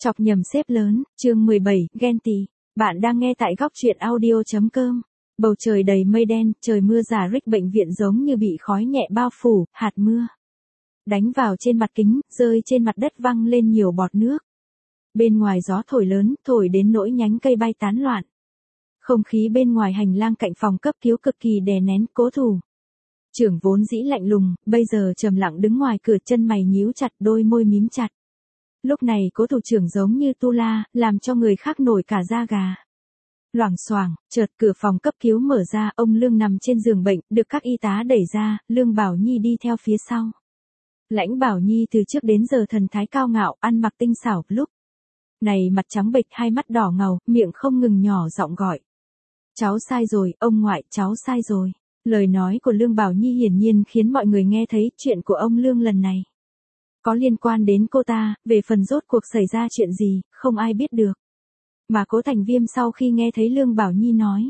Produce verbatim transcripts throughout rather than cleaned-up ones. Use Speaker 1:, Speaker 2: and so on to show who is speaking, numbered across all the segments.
Speaker 1: Chọc nhầm xếp lớn, chương mười bảy, ghen tị. Bạn đang nghe tại góc truyện audio.com. Bầu trời đầy mây đen, trời mưa rả rích, bệnh viện giống như bị khói nhẹ bao phủ, hạt mưa đánh vào trên mặt kính, rơi trên mặt đất văng lên nhiều bọt nước. Bên ngoài gió thổi lớn, thổi đến nỗi nhánh cây bay tán loạn. Không khí bên ngoài hành lang cạnh phòng cấp cứu cực kỳ đè nén. Cố thủ trưởng vốn dĩ lạnh lùng, bây giờ trầm lặng đứng ngoài cửa, chân mày nhíu chặt, đôi môi mím chặt. Lúc này cố thủ trưởng giống như tu la, làm cho người khác nổi cả da gà. Loảng xoảng, chợt cửa phòng cấp cứu mở ra, ông Lương nằm trên giường bệnh, được các y tá đẩy ra, Lương Bảo Nhi đi theo phía sau. Lãnh Bảo Nhi từ trước đến giờ thần thái cao ngạo, ăn mặc tinh xảo, lúc này mặt trắng bệch, hai mắt đỏ ngầu, miệng không ngừng nhỏ giọng gọi. Cháu sai rồi, ông ngoại, cháu sai rồi. Lời nói của Lương Bảo Nhi hiển nhiên khiến mọi người nghe thấy chuyện của ông Lương lần này có liên quan đến cô ta, về phần rốt cuộc xảy ra chuyện gì, không ai biết được. Mà Cố Thành Viêm sau khi nghe thấy Lương Bảo Nhi nói,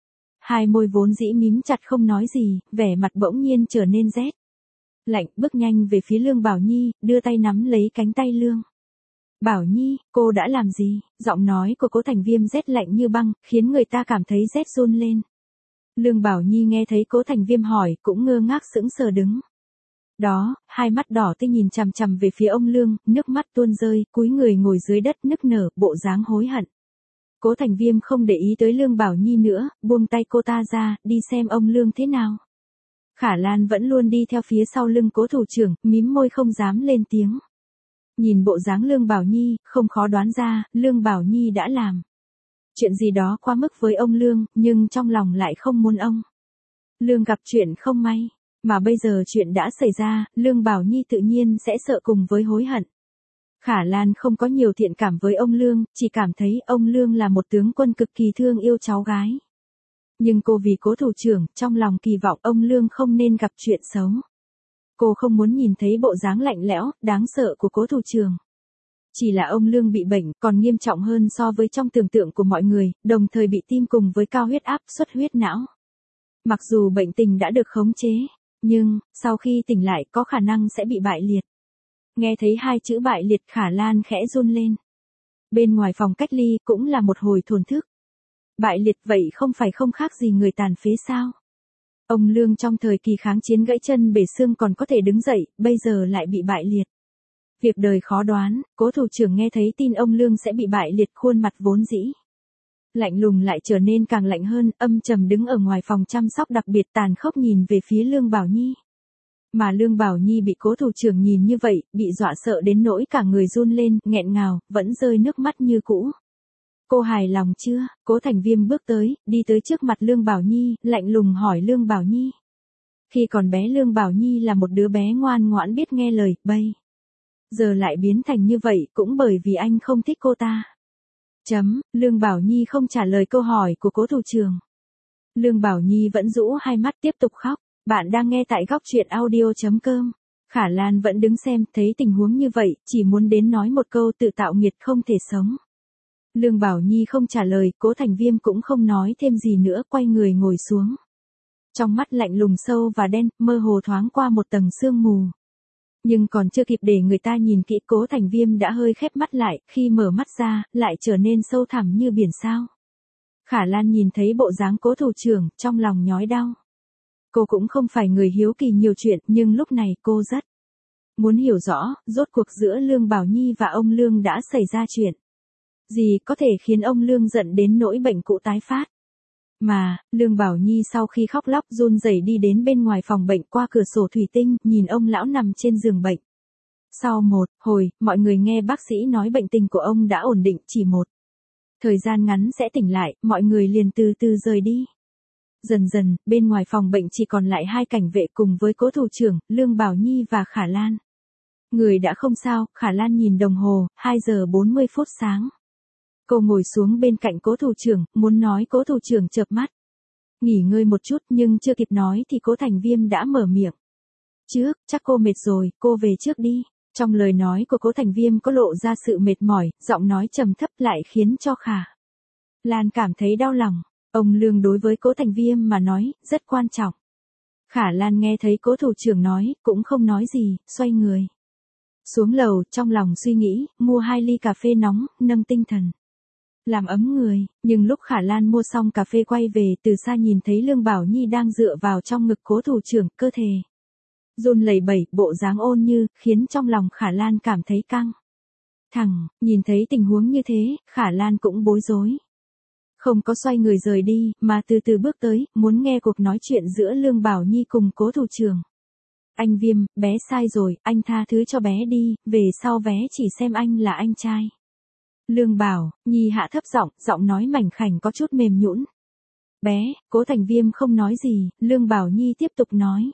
Speaker 1: hai môi vốn dĩ mím chặt không nói gì, vẻ mặt bỗng nhiên trở nên rét lạnh, bước nhanh về phía Lương Bảo Nhi, đưa tay nắm lấy cánh tay Lương Bảo Nhi. Cô đã làm gì? Giọng nói của Cố Thành Viêm rét lạnh như băng, khiến người ta cảm thấy rét run lên. Lương Bảo Nhi nghe thấy Cố Thành Viêm hỏi, cũng ngơ ngác sững sờ đứng đó, hai mắt đỏ tươi nhìn chằm chằm về phía ông Lương, nước mắt tuôn rơi, cúi người ngồi dưới đất nức nở, bộ dáng hối hận. Cố Thành Viêm không để ý tới Lương Bảo Nhi nữa, buông tay cô ta ra, đi xem ông Lương thế nào. Khả Lan vẫn luôn đi theo phía sau lưng cố thủ trưởng, mím môi không dám lên tiếng. Nhìn bộ dáng Lương Bảo Nhi, không khó đoán ra, Lương Bảo Nhi đã làm chuyện gì đó quá mức với ông Lương, nhưng trong lòng lại không muốn ông Lương gặp chuyện không may. Mà bây giờ chuyện đã xảy ra, Lương Bảo Nhi tự nhiên sẽ sợ cùng với hối hận. Khả Lan không có nhiều thiện cảm với ông Lương, chỉ cảm thấy ông Lương là một tướng quân cực kỳ thương yêu cháu gái. Nhưng cô vì cố thủ trưởng, trong lòng kỳ vọng ông Lương không nên gặp chuyện xấu. Cô không muốn nhìn thấy bộ dáng lạnh lẽo, đáng sợ của cố thủ trưởng. Chỉ là ông Lương bị bệnh, còn nghiêm trọng hơn so với trong tưởng tượng của mọi người, đồng thời bị tim cùng với cao huyết áp, xuất huyết não. Mặc dù bệnh tình đã được khống chế, nhưng, sau khi tỉnh lại có khả năng sẽ bị bại liệt. Nghe thấy hai chữ bại liệt, Khả Lan khẽ run lên. Bên ngoài phòng cách ly cũng là một hồi thổn thức. Bại liệt vậy không phải không khác gì người tàn phế sao? Ông Lương trong thời kỳ kháng chiến gãy chân bể xương còn có thể đứng dậy, bây giờ lại bị bại liệt. Việc đời khó đoán, cố thủ trưởng nghe thấy tin ông Lương sẽ bị bại liệt, khuôn mặt vốn dĩ lạnh lùng lại trở nên càng lạnh hơn, âm trầm đứng ở ngoài phòng chăm sóc đặc biệt, tàn khốc nhìn về phía Lương Bảo Nhi. Mà Lương Bảo Nhi bị cố thủ trưởng nhìn như vậy, bị dọa sợ đến nỗi cả người run lên, nghẹn ngào, vẫn rơi nước mắt như cũ. Cô hài lòng chưa? Cố Thành Viêm bước tới, đi tới trước mặt Lương Bảo Nhi, lạnh lùng hỏi Lương Bảo Nhi. Khi còn bé Lương Bảo Nhi là một đứa bé ngoan ngoãn biết nghe lời, bây giờ lại biến thành như vậy, cũng bởi vì anh không thích cô ta. Chấm, Lương Bảo Nhi không trả lời câu hỏi của cố thủ trưởng. Lương Bảo Nhi vẫn rũ hai mắt tiếp tục khóc. Bạn đang nghe tại góc truyện audio.com. Khả Lan vẫn đứng xem, thấy tình huống như vậy, chỉ muốn đến nói một câu tự tạo nghiệt không thể sống. Lương Bảo Nhi không trả lời, Cố Thành Viêm cũng không nói thêm gì nữa, quay người ngồi xuống. Trong mắt lạnh lùng sâu và đen, mơ hồ thoáng qua một tầng sương mù. Nhưng còn chưa kịp để người ta nhìn kỹ, Cố Thành Viêm đã hơi khép mắt lại, khi mở mắt ra, lại trở nên sâu thẳm như biển sao. Khả Lan nhìn thấy bộ dáng cố thủ trưởng, trong lòng nhói đau. Cô cũng không phải người hiếu kỳ nhiều chuyện, nhưng lúc này cô rất muốn hiểu rõ, rốt cuộc giữa Lương Bảo Nhi và ông Lương đã xảy ra chuyện gì có thể khiến ông Lương giận đến nỗi bệnh cũ tái phát. Mà, Lương Bảo Nhi sau khi khóc lóc run rẩy đi đến bên ngoài phòng bệnh, qua cửa sổ thủy tinh, nhìn ông lão nằm trên giường bệnh. Sau một hồi, mọi người nghe bác sĩ nói bệnh tình của ông đã ổn định, chỉ một thời gian ngắn sẽ tỉnh lại, mọi người liền từ từ rời đi. Dần dần, bên ngoài phòng bệnh chỉ còn lại hai cảnh vệ cùng với cố thủ trưởng, Lương Bảo Nhi và Khả Lan. Người đã không sao, Khả Lan nhìn đồng hồ, hai giờ bốn mươi phút sáng. Cô ngồi xuống bên cạnh cố thủ trưởng, muốn nói cố thủ trưởng chợp mắt. Nghỉ ngơi một chút, nhưng chưa kịp nói thì Cố Thành Viêm đã mở miệng. Trước, chắc cô mệt rồi, cô về trước đi. Trong lời nói của Cố Thành Viêm có lộ ra sự mệt mỏi, giọng nói trầm thấp lại khiến cho Khả Lan cảm thấy đau lòng. Ông Lương đối với Cố Thành Viêm mà nói, rất quan trọng. Khả Lan nghe thấy cố thủ trưởng nói, cũng không nói gì, xoay người Xuống lầu, trong lòng suy nghĩ, mua hai ly cà phê nóng, nâng tinh thần. Làm ấm người, nhưng lúc Khả Lan mua xong cà phê quay về, từ xa nhìn thấy Lương Bảo Nhi đang dựa vào trong ngực Cố thủ trưởng, cơ thể run lẩy bẩy, bộ dáng ôn như, khiến trong lòng Khả Lan cảm thấy căng thẳng. Nhìn thấy tình huống như thế, Khả Lan cũng bối rối. Không có xoay người rời đi, mà từ từ bước tới, muốn nghe cuộc nói chuyện giữa Lương Bảo Nhi cùng Cố thủ trưởng. Anh Viêm, bé sai rồi, anh tha thứ cho bé đi, về sau bé chỉ xem anh là anh trai. Lương Bảo Nhi hạ thấp giọng, giọng nói mảnh khảnh có chút mềm nhũn. Bé, Cố Thành Viêm không nói gì, Lương Bảo Nhi tiếp tục nói.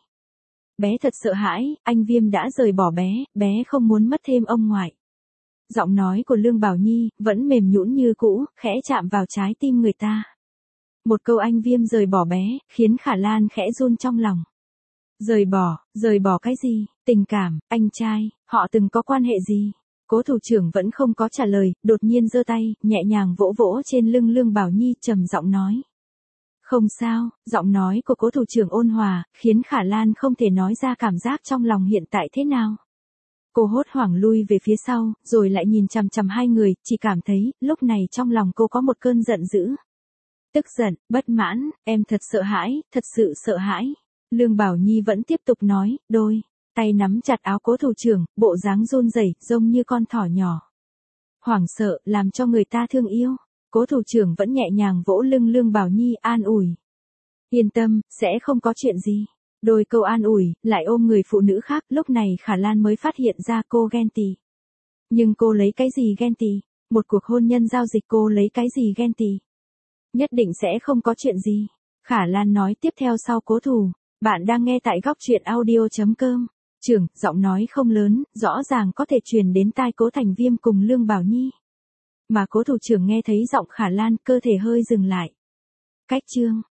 Speaker 1: Bé thật sợ hãi, anh Viêm đã rời bỏ bé, bé không muốn mất thêm ông ngoại. Giọng nói của Lương Bảo Nhi vẫn mềm nhũn như cũ, khẽ chạm vào trái tim người ta. Một câu anh Viêm rời bỏ bé, khiến Khả Lan khẽ run trong lòng. Rời bỏ, rời bỏ cái gì? Tình cảm, anh trai, họ từng có quan hệ gì? Cố thủ trưởng vẫn không có trả lời, đột nhiên giơ tay, nhẹ nhàng vỗ vỗ trên lưng Lương Bảo Nhi, trầm giọng nói. Không sao, giọng nói của Cố thủ trưởng ôn hòa, khiến Khả Lan không thể nói ra cảm giác trong lòng hiện tại thế nào. Cô hốt hoảng lui về phía sau, rồi lại nhìn chằm chằm hai người, chỉ cảm thấy, lúc này trong lòng cô có một cơn giận dữ. Tức giận, bất mãn, em thật sợ hãi, thật sự sợ hãi. Lương Bảo Nhi vẫn tiếp tục nói, đôi tay nắm chặt áo Cố thủ trưởng, bộ dáng run rẩy, giống như con thỏ nhỏ. Hoảng sợ, làm cho người ta thương yêu. Cố thủ trưởng vẫn nhẹ nhàng vỗ lưng Lương Bảo Nhi, an ủi. Yên tâm, sẽ không có chuyện gì. Đôi câu an ủi, lại ôm người phụ nữ khác, lúc này Khả Lan mới phát hiện ra cô ghen tị. Nhưng cô lấy cái gì ghen tị? Một cuộc hôn nhân giao dịch cô lấy cái gì ghen tị? Nhất định sẽ không có chuyện gì. Khả Lan nói tiếp theo sau Cố thủ. Bạn đang nghe tại góc truyện audio chấm com. Trưởng, giọng nói không lớn, rõ ràng có thể truyền đến tai Cố Thành Viêm cùng Lương Bảo Nhi. Mà Cố thủ trưởng nghe thấy giọng Khả Lan, cơ thể hơi dừng lại. Cách chương.